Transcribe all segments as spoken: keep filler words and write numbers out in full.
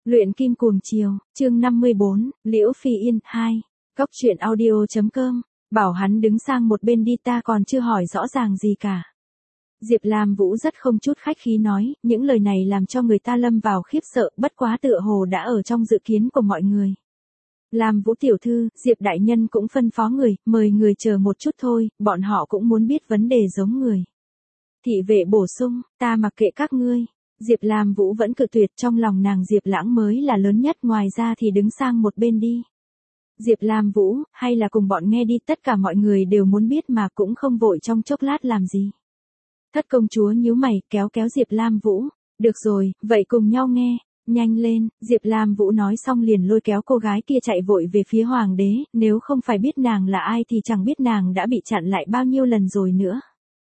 Luyện kim cuồng chiều, chương năm mươi bốn, Liễu Phi Yên, hai. Cóc truyện audio.com, bảo hắn đứng sang một bên đi, ta còn chưa hỏi rõ ràng gì cả. Diệp Lam Vũ rất không chút khách khí nói, những lời này làm cho người ta lâm vào khiếp sợ, bất quá tựa hồ đã ở trong dự kiến của mọi người. Lam Vũ tiểu thư, Diệp đại nhân cũng phân phó người, mời người chờ một chút thôi, bọn họ cũng muốn biết vấn đề giống người. Thị vệ bổ sung, ta mặc kệ các ngươi. Diệp Lam Vũ vẫn cự tuyệt, trong lòng nàng Diệp Lãng mới là lớn nhất, ngoài ra thì đứng sang một bên đi. Diệp Lam Vũ, hay là cùng bọn nghe đi, tất cả mọi người đều muốn biết mà cũng không vội trong chốc lát làm gì. Thất công chúa nhíu mày, kéo kéo Diệp Lam Vũ, được rồi, vậy cùng nhau nghe, nhanh lên, Diệp Lam Vũ nói xong liền lôi kéo cô gái kia chạy vội về phía hoàng đế, nếu không phải biết nàng là ai thì chẳng biết nàng đã bị chặn lại bao nhiêu lần rồi nữa.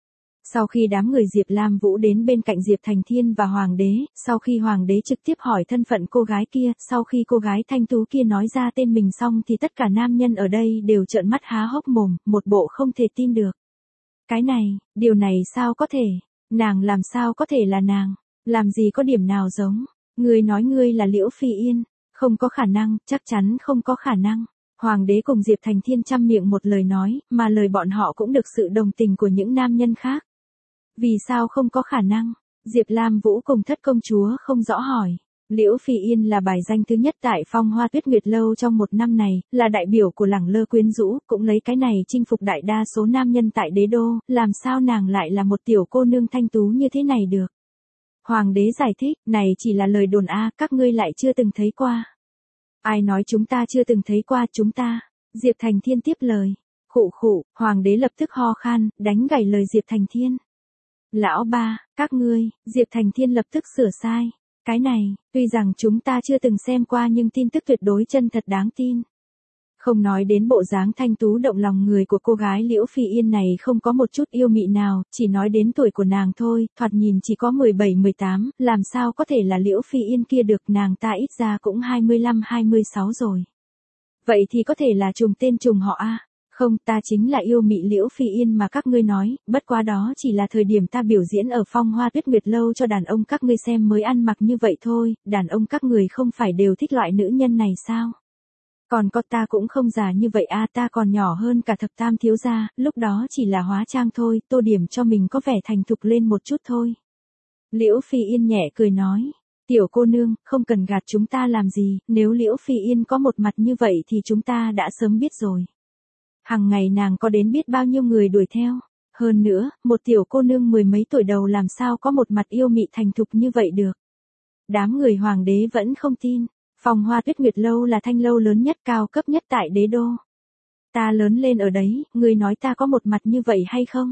Sau khi đám người Diệp Lam Vũ đến bên cạnh Diệp Thành Thiên và Hoàng đế, sau khi Hoàng đế trực tiếp hỏi thân phận cô gái kia, sau khi cô gái thanh tú kia nói ra tên mình xong thì tất cả nam nhân ở đây đều trợn mắt há hốc mồm, một bộ không thể tin được. Cái này, điều này sao có thể, nàng làm sao có thể là nàng, làm gì có điểm nào giống, ngươi nói ngươi là Liễu Phi Yên, không có khả năng, chắc chắn không có khả năng. Hoàng đế cùng Diệp Thành Thiên chăm miệng một lời nói, mà lời bọn họ cũng được sự đồng tình của những nam nhân khác. Vì sao không có khả năng? Diệp Lam Vũ cùng thất công chúa không rõ hỏi. Liễu Phi Yên là bài danh thứ nhất tại Phong Hoa Tuyết Nguyệt Lâu trong một năm này, là đại biểu của lẳng lơ quyến rũ, cũng lấy cái này chinh phục đại đa số nam nhân tại đế đô, làm sao nàng lại là một tiểu cô nương thanh tú như thế này được? Hoàng đế giải thích, này chỉ là lời đồn a, các ngươi lại chưa từng thấy qua. Ai nói chúng ta chưa từng thấy qua chúng ta? Diệp Thành Thiên tiếp lời. Khụ khụ, Hoàng đế lập tức ho khan, đánh gãy lời Diệp Thành Thiên. Lão ba, các ngươi, Diệp Thành Thiên lập tức sửa sai. Cái này, tuy rằng chúng ta chưa từng xem qua nhưng tin tức tuyệt đối chân thật đáng tin. Không nói đến bộ dáng thanh tú động lòng người của cô gái Liễu Phi Yên này không có một chút yêu mị nào, chỉ nói đến tuổi của nàng thôi, thoạt nhìn chỉ có mười bảy mười tám, làm sao có thể là Liễu Phi Yên kia được, nàng ta ít ra cũng hai mươi lăm hai mươi sáu rồi. Vậy thì có thể là trùng tên trùng họ a. Không, ta chính là yêu mị Liễu Phi Yên mà các ngươi nói, bất quá đó chỉ là thời điểm ta biểu diễn ở Phong Hoa Tuyết Nguyệt Lâu cho đàn ông các ngươi xem mới ăn mặc như vậy thôi, đàn ông các người không phải đều thích loại nữ nhân này sao? Còn có ta cũng không già như vậy a, ta còn nhỏ hơn cả thập tam thiếu gia, lúc đó chỉ là hóa trang thôi, tô điểm cho mình có vẻ thành thục lên một chút thôi. Liễu Phi Yên nhẹ cười nói, tiểu cô nương, không cần gạt chúng ta làm gì, nếu Liễu Phi Yên có một mặt như vậy thì chúng ta đã sớm biết rồi. Hằng ngày nàng có đến biết bao nhiêu người đuổi theo. Hơn nữa, một tiểu cô nương mười mấy tuổi đầu làm sao có một mặt yêu mị thành thục như vậy được. Đám người hoàng đế vẫn không tin. Phong Hoa Tuyết Nguyệt Lâu là thanh lâu lớn nhất cao cấp nhất tại đế đô. Ta lớn lên ở đấy, ngươi nói ta có một mặt như vậy hay không?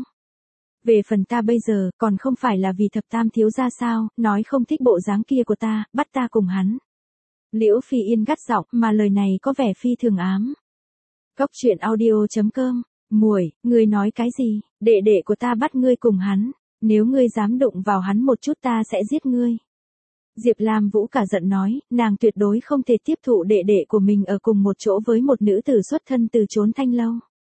Về phần ta bây giờ, còn không phải là vì thập tam thiếu gia sao, nói không thích bộ dáng kia của ta, bắt ta cùng hắn. Liễu Phi Yên gắt giọng, mà lời này có vẻ phi thường ám. Cóc truyện audio.com, muội, ngươi nói cái gì, đệ đệ của ta bắt ngươi cùng hắn, nếu ngươi dám đụng vào hắn một chút ta sẽ giết ngươi. Diệp Lam Vũ cả giận nói, nàng tuyệt đối không thể tiếp thụ đệ đệ của mình ở cùng một chỗ với một nữ tử xuất thân từ chốn thanh lâu.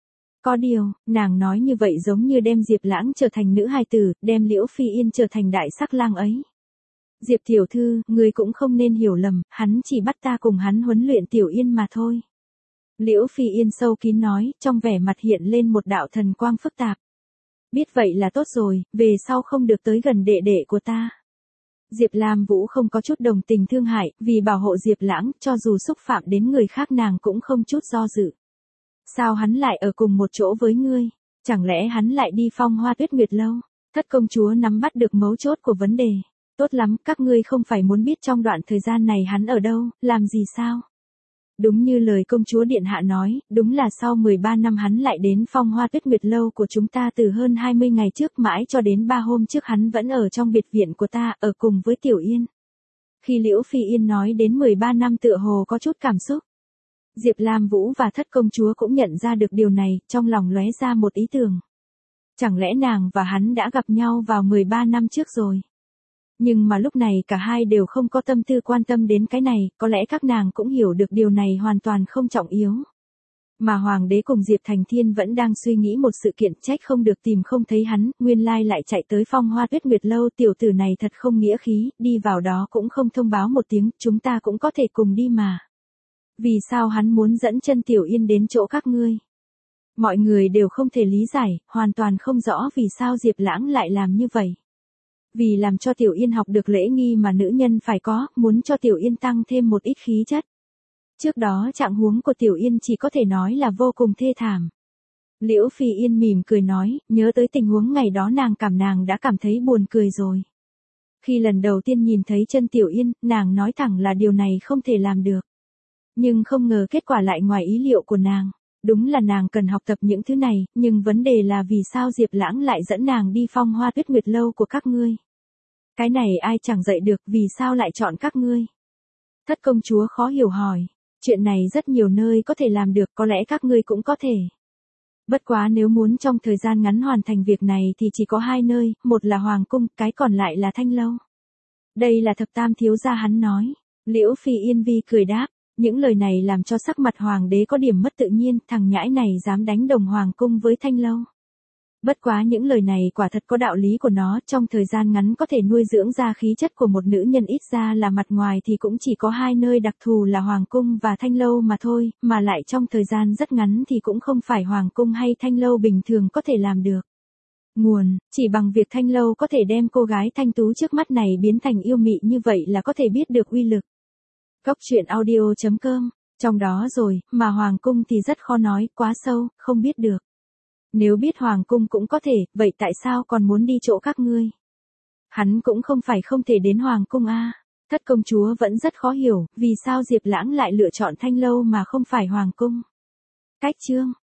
Có điều, nàng nói như vậy giống như đem Diệp Lãng trở thành nữ hài tử, đem Liễu Phi Yên trở thành đại sắc lang ấy. Diệp tiểu thư, ngươi cũng không nên hiểu lầm, hắn chỉ bắt ta cùng hắn huấn luyện Tiểu Yên mà thôi. Liễu Phi Yên sâu kín nói, trong vẻ mặt hiện lên một đạo thần quang phức tạp. Biết vậy là tốt rồi, về sau không được tới gần đệ đệ của ta. Diệp Lam Vũ không có chút đồng tình thương hại, vì bảo hộ Diệp Lãng, cho dù xúc phạm đến người khác nàng cũng không chút do dự. Sao hắn lại ở cùng một chỗ với ngươi? Chẳng lẽ hắn lại đi Phong Hoa Tuyết Nguyệt Lâu? Thất công chúa nắm bắt được mấu chốt của vấn đề. Tốt lắm, các ngươi không phải muốn biết trong đoạn thời gian này hắn ở đâu, làm gì sao? Đúng như lời công chúa điện hạ nói, đúng là sau mười ba năm hắn lại đến Phong Hoa Tuyết Nguyệt Lâu của chúng ta từ hơn hai mươi ngày trước mãi cho đến ba hôm trước hắn vẫn ở trong biệt viện của ta, ở cùng với Tiểu Yên. Khi Liễu Phi Yên nói đến mười ba năm tựa hồ có chút cảm xúc. Diệp Lam Vũ và thất công chúa cũng nhận ra được điều này, trong lòng lóe ra một ý tưởng. Chẳng lẽ nàng và hắn đã gặp nhau vào mười ba năm trước rồi? Nhưng mà lúc này cả hai đều không có tâm tư quan tâm đến cái này, có lẽ các nàng cũng hiểu được điều này hoàn toàn không trọng yếu. Mà Hoàng đế cùng Diệp Thành Thiên vẫn đang suy nghĩ một sự kiện, trách không được tìm không thấy hắn, nguyên lai lại chạy tới Phong Hoa Tuyết Nguyệt lâu, tiểu tử này thật không nghĩa khí, đi vào đó cũng không thông báo một tiếng, chúng ta cũng có thể cùng đi mà. Vì sao hắn muốn dẫn chân Tiểu Yên đến chỗ các ngươi? Mọi người đều không thể lý giải, hoàn toàn không rõ vì sao Diệp Lãng lại làm như vậy. Vì làm cho Tiểu Yên học được lễ nghi mà nữ nhân phải có, muốn cho Tiểu Yên tăng thêm một ít khí chất. Trước đó trạng huống của Tiểu Yên chỉ có thể nói là vô cùng thê thảm. Liễu Phi Yên mỉm cười nói, nhớ tới tình huống ngày đó nàng cảm nàng đã cảm thấy buồn cười rồi. Khi lần đầu tiên nhìn thấy chân Tiểu Yên, nàng nói thẳng là điều này không thể làm được. Nhưng không ngờ kết quả lại ngoài ý liệu của nàng. Đúng là nàng cần học tập những thứ này, nhưng vấn đề là vì sao Diệp Lãng lại dẫn nàng đi Phong Hoa Tuyết Nguyệt lâu của các ngươi. Cái này ai chẳng dạy được, vì sao lại chọn các ngươi? Thất công chúa khó hiểu hỏi. Chuyện này rất nhiều nơi có thể làm được, có lẽ các ngươi cũng có thể. Bất quá nếu muốn trong thời gian ngắn hoàn thành việc này thì chỉ có hai nơi, một là Hoàng cung, cái còn lại là Thanh lâu. Đây là Thập Tam thiếu gia hắn nói. Liễu Phi Yên vi cười đáp. Những lời này làm cho sắc mặt Hoàng đế có điểm mất tự nhiên, thằng nhãi này dám đánh đồng Hoàng cung với Thanh lâu. Bất quá những lời này quả thật có đạo lý của nó, trong thời gian ngắn có thể nuôi dưỡng ra khí chất của một nữ nhân, ít ra là mặt ngoài thì cũng chỉ có hai nơi đặc thù là Hoàng cung và Thanh lâu mà thôi, mà lại trong thời gian rất ngắn thì cũng không phải Hoàng cung hay Thanh lâu bình thường có thể làm được. Nguồn, chỉ bằng việc Thanh lâu có thể đem cô gái thanh tú trước mắt này biến thành yêu mị như vậy là có thể biết được uy lực. Cốc truyện audio chấm com, trong đó rồi, mà Hoàng cung thì rất khó nói, quá sâu, không biết được. Nếu biết Hoàng cung cũng có thể, vậy tại sao còn muốn đi chỗ các ngươi? Hắn cũng không phải không thể đến Hoàng cung a. À. Thất công chúa vẫn rất khó hiểu, vì sao Diệp Lãng lại lựa chọn Thanh lâu mà không phải Hoàng cung. Cách chương